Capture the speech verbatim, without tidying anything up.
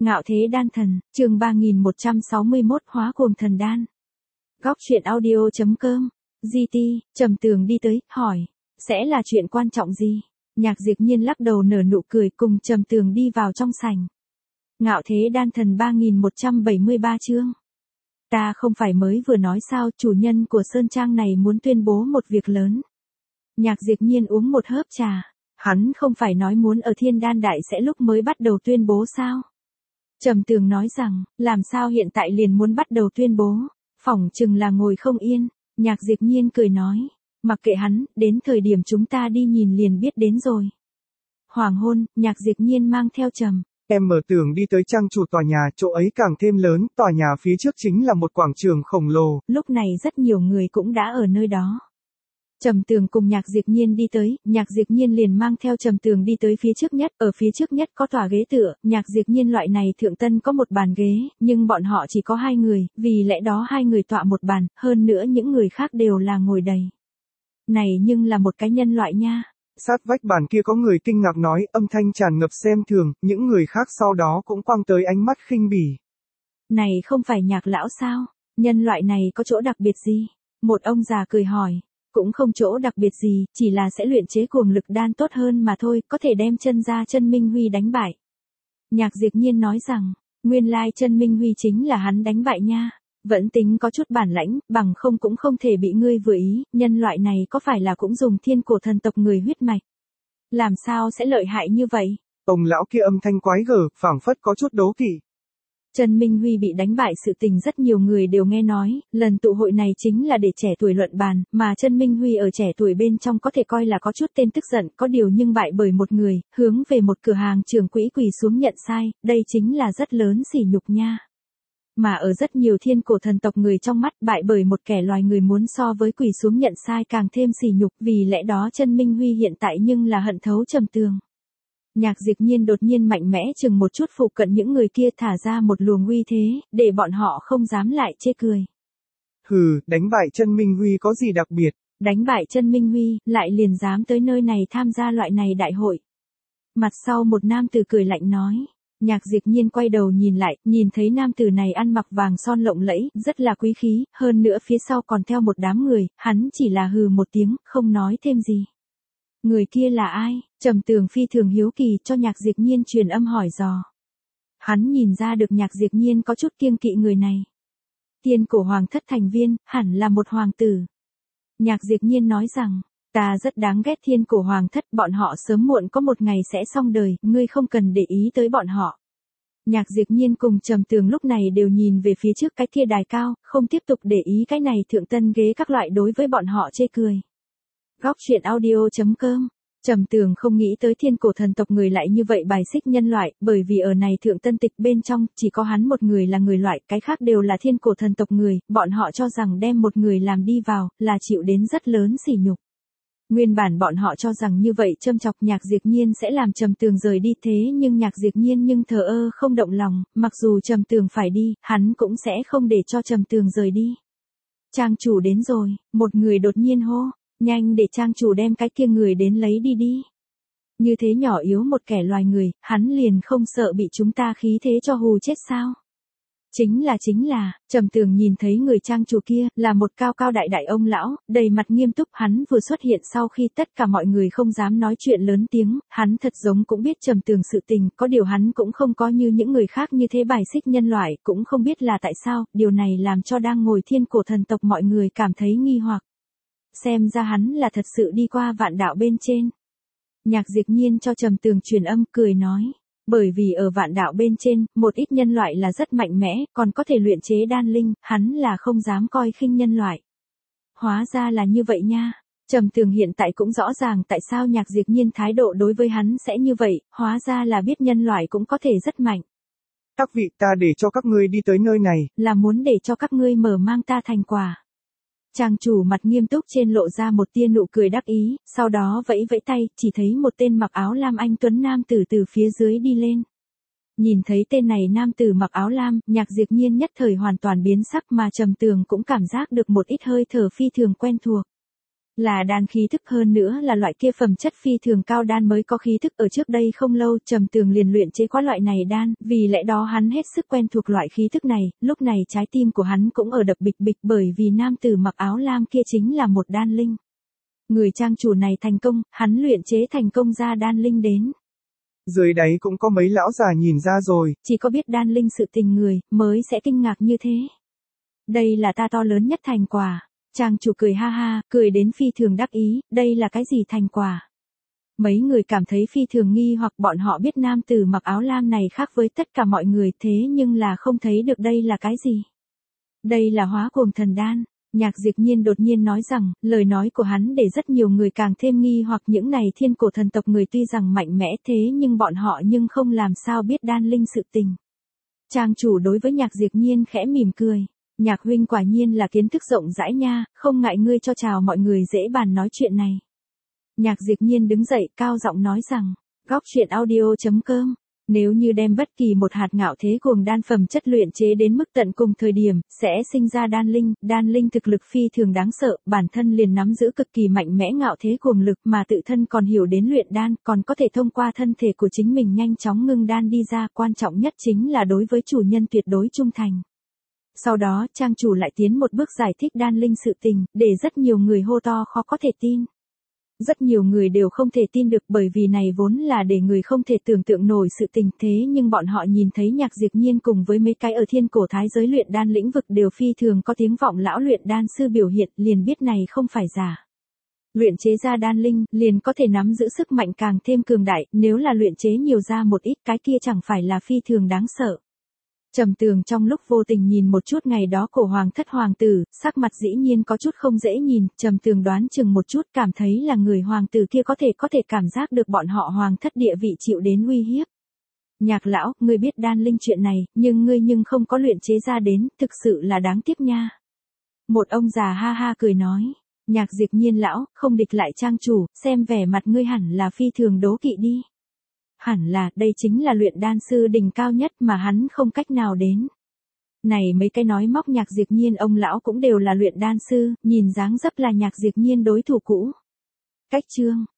Ngạo thế đan thần, chương ba nghìn một trăm sáu mươi mốt hóa cuồng thần đan. Góc truyện audio chấm com, giê tê, Trầm Tường đi tới, hỏi, sẽ là chuyện quan trọng gì? Nhạc Diệp Nhiên lắc đầu nở nụ cười cùng Trầm Tường đi vào trong sảnh. Ngạo thế đan thần ba nghìn một trăm bảy mươi ba chương. Ta không phải mới vừa nói sao, chủ nhân của Sơn Trang này muốn tuyên bố một việc lớn. Nhạc Diệp Nhiên uống một hớp trà, hắn không phải nói muốn ở Thiên Đan Đại sẽ lúc mới bắt đầu tuyên bố sao? Trầm Tường nói rằng, làm sao hiện tại liền muốn bắt đầu tuyên bố, phỏng chừng là ngồi không yên. Nhạc Diệp Nhiên cười nói, mặc kệ hắn, đến thời điểm chúng ta đi nhìn liền biết đến rồi. Hoàng hôn, Nhạc Diệp Nhiên mang theo Trầm. Em mở tường đi tới trang chủ tòa nhà, chỗ ấy càng thêm lớn, tòa nhà phía trước chính là một quảng trường khổng lồ. Lúc này rất nhiều người cũng đã ở nơi đó. Trầm Tường cùng Nhạc Diệp Nhiên đi tới, Nhạc Diệp Nhiên liền mang theo Trầm Tường đi tới phía trước nhất, ở phía trước nhất có tòa ghế tựa, Nhạc Diệp Nhiên loại này thượng tân có một bàn ghế, nhưng bọn họ chỉ có hai người, vì lẽ đó hai người tọa một bàn, hơn nữa những người khác đều là ngồi đầy. Này nhưng là một cái nhân loại nha. Sát vách bàn kia có người kinh ngạc nói, âm thanh tràn ngập xem thường, những người khác sau đó cũng quăng tới ánh mắt khinh bỉ. Này không phải Nhạc lão sao? Nhân loại này có chỗ đặc biệt gì? Một ông già cười hỏi. Cũng không chỗ đặc biệt gì, chỉ là sẽ luyện chế cuồng lực đan tốt hơn mà thôi, có thể đem chân ra chân Minh Huy đánh bại. Nhạc Diệp Nhiên nói rằng, nguyên lai chân Minh Huy chính là hắn đánh bại nha. Vẫn tính có chút bản lãnh, bằng không cũng không thể bị ngươi vừa ý, nhân loại này có phải là cũng dùng thiên cổ thần tộc người huyết mạch? Làm sao sẽ lợi hại như vậy? Ông lão kia âm thanh quái gở, phảng phất có chút đố kỵ. Trần Minh Huy bị đánh bại sự tình rất nhiều người đều nghe nói, lần tụ hội này chính là để trẻ tuổi luận bàn, mà Trần Minh Huy ở trẻ tuổi bên trong có thể coi là có chút tên tức giận, có điều nhưng bại bởi một người, hướng về một cửa hàng trưởng quỹ quỳ xuống nhận sai, đây chính là rất lớn sỉ nhục nha. Mà ở rất nhiều thiên cổ thần tộc người trong mắt bại bởi một kẻ loài người muốn so với quỳ xuống nhận sai càng thêm sỉ nhục, vì lẽ đó Trần Minh Huy hiện tại nhưng là hận thấu Trầm Tường. Nhạc Diệp Nhiên đột nhiên mạnh mẽ chừng một chút phụ cận những người kia thả ra một luồng uy thế, để bọn họ không dám lại chê cười. Hừ, đánh bại Trần Minh Huy có gì đặc biệt? Đánh bại Trần Minh Huy, lại liền dám tới nơi này tham gia loại này đại hội. Mặt sau một nam tử cười lạnh nói. Nhạc Diệp Nhiên quay đầu nhìn lại, nhìn thấy nam tử này ăn mặc vàng son lộng lẫy, rất là quý khí, hơn nữa phía sau còn theo một đám người, hắn chỉ là hừ một tiếng, không nói thêm gì. Người kia là ai? Trầm Tường phi thường hiếu kỳ cho Nhạc Diệp Nhiên truyền âm hỏi dò. Hắn nhìn ra được Nhạc Diệp Nhiên có chút kiêng kỵ người này. Tiên cổ hoàng thất thành viên, hẳn là một hoàng tử. Nhạc Diệp Nhiên nói rằng, ta rất đáng ghét thiên cổ hoàng thất, bọn họ sớm muộn có một ngày sẽ xong đời, ngươi không cần để ý tới bọn họ. Nhạc Diệp Nhiên cùng Trầm Tường lúc này đều nhìn về phía trước cái kia đài cao, không tiếp tục để ý cái này thượng tân ghế các loại đối với bọn họ chê cười. Góc truyện audio chấm com. Trầm Tường không nghĩ tới thiên cổ thần tộc người lại như vậy bài xích nhân loại, bởi vì ở này thượng tân tịch bên trong, chỉ có hắn một người là người loại, cái khác đều là thiên cổ thần tộc người, bọn họ cho rằng đem một người làm đi vào, là chịu đến rất lớn sỉ nhục. Nguyên bản bọn họ cho rằng như vậy châm chọc Nhạc Diệp Nhiên sẽ làm Trầm Tường rời đi thế nhưng Nhạc Diệp Nhiên nhưng thờ ơ không động lòng, mặc dù Trầm Tường phải đi, hắn cũng sẽ không để cho Trầm Tường rời đi. Trang chủ đến rồi, một người đột nhiên hô. Nhanh để trang chủ đem cái kia người đến lấy đi đi. Như thế nhỏ yếu một kẻ loài người, hắn liền không sợ bị chúng ta khí thế cho hù chết sao? Chính là chính là, Trầm Tường nhìn thấy người trang chủ kia, là một cao cao đại đại ông lão, đầy mặt nghiêm túc, hắn vừa xuất hiện sau khi tất cả mọi người không dám nói chuyện lớn tiếng, hắn thật giống cũng biết Trầm Tường sự tình, có điều hắn cũng không có như những người khác như thế bài xích nhân loại, cũng không biết là tại sao, điều này làm cho đang ngồi thiên cổ thần tộc mọi người cảm thấy nghi hoặc. Xem ra hắn là thật sự đi qua vạn đạo bên trên. Nhạc Diệp Nhiên cho Trầm Tường truyền âm cười nói. Bởi vì ở vạn đạo bên trên, một ít nhân loại là rất mạnh mẽ, còn có thể luyện chế đan linh, hắn là không dám coi khinh nhân loại. Hóa ra là như vậy nha. Trầm Tường hiện tại cũng rõ ràng tại sao Nhạc Diệp Nhiên thái độ đối với hắn sẽ như vậy, hóa ra là biết nhân loại cũng có thể rất mạnh. Các vị, ta để cho các ngươi đi tới nơi này. Là muốn để cho các ngươi mở mang ta thành quả. Trang chủ mặt nghiêm túc trên lộ ra một tia nụ cười đắc ý, sau đó vẫy vẫy tay, chỉ thấy một tên mặc áo lam anh tuấn nam tử từ phía dưới đi lên. Nhìn thấy tên này nam tử mặc áo lam, Nhạc Diệp Nhiên nhất thời hoàn toàn biến sắc mà Trầm Tường cũng cảm giác được một ít hơi thở phi thường quen thuộc. Là đan khí thức, hơn nữa là loại kia phẩm chất phi thường cao đan mới có khí thức. Ở trước đây không lâu Trầm Tường liền luyện chế qua loại này đan, vì lẽ đó hắn hết sức quen thuộc loại khí thức này, lúc này trái tim của hắn cũng ở đập bịch bịch bởi vì nam tử mặc áo lam kia chính là một đan linh. Người trang chủ này thành công, hắn luyện chế thành công ra đan linh đến. Dưới đáy cũng có mấy lão già nhìn ra rồi. Chỉ có biết đan linh sự tình người, mới sẽ kinh ngạc như thế. Đây là ta to lớn nhất thành quả. Trang chủ cười ha ha, cười đến phi thường đắc ý, đây là cái gì thành quả? Mấy người cảm thấy phi thường nghi hoặc bọn họ biết nam tử mặc áo lam này khác với tất cả mọi người thế nhưng là không thấy được đây là cái gì. Đây là hóa cuồng thần đan. Nhạc Diệp Nhiên đột nhiên nói rằng, lời nói của hắn để rất nhiều người càng thêm nghi hoặc những này thiên cổ thần tộc người tuy rằng mạnh mẽ thế nhưng bọn họ nhưng không làm sao biết đan linh sự tình. Trang chủ đối với Nhạc Diệp Nhiên khẽ mỉm cười. Nhạc huynh quả nhiên là kiến thức rộng rãi nha, không ngại ngươi cho chào mọi người dễ bàn nói chuyện này. Nhạc Diệp Nhiên đứng dậy cao giọng nói rằng, góc chuyện audio chấm com. Nếu như đem bất kỳ một hạt ngạo thế cuồng đan phẩm chất luyện chế đến mức tận cùng thời điểm, sẽ sinh ra đan linh, đan linh thực lực phi thường đáng sợ, bản thân liền nắm giữ cực kỳ mạnh mẽ ngạo thế cuồng lực mà tự thân còn hiểu đến luyện đan, còn có thể thông qua thân thể của chính mình nhanh chóng ngưng đan đi ra, quan trọng nhất chính là đối với chủ nhân tuyệt đối trung thành. Sau đó, trang chủ lại tiến một bước giải thích đan linh sự tình, để rất nhiều người hô to khó có thể tin. Rất nhiều người đều không thể tin được bởi vì này vốn là để người không thể tưởng tượng nổi sự tình thế nhưng bọn họ nhìn thấy Nhạc Diệp Nhiên cùng với mấy cái ở thiên cổ thái giới luyện đan lĩnh vực đều phi thường có tiếng vọng lão luyện đan sư biểu hiện liền biết này không phải giả. Luyện chế ra đan linh liền có thể nắm giữ sức mạnh càng thêm cường đại, nếu là luyện chế nhiều ra một ít cái kia chẳng phải là phi thường đáng sợ. Trầm Tường trong lúc vô tình nhìn một chút ngày đó cổ hoàng thất hoàng tử, sắc mặt dĩ nhiên có chút không dễ nhìn, Trầm Tường đoán chừng một chút cảm thấy là người hoàng tử kia có thể có thể cảm giác được bọn họ hoàng thất địa vị chịu đến uy hiếp. Nhạc lão, ngươi biết đan linh chuyện này, nhưng ngươi nhưng không có luyện chế ra đến, thực sự là đáng tiếc nha. Một ông già ha ha cười nói, Nhạc Diệp Nhiên lão, không địch lại trang chủ, xem vẻ mặt ngươi hẳn là phi thường đố kỵ đi. Hẳn là, đây chính là luyện đan sư đỉnh cao nhất mà hắn không cách nào đến. Này mấy cái nói móc Nhạc Diệp Nhiên ông lão cũng đều là luyện đan sư, nhìn dáng dấp là Nhạc Diệp Nhiên đối thủ cũ. Cách chương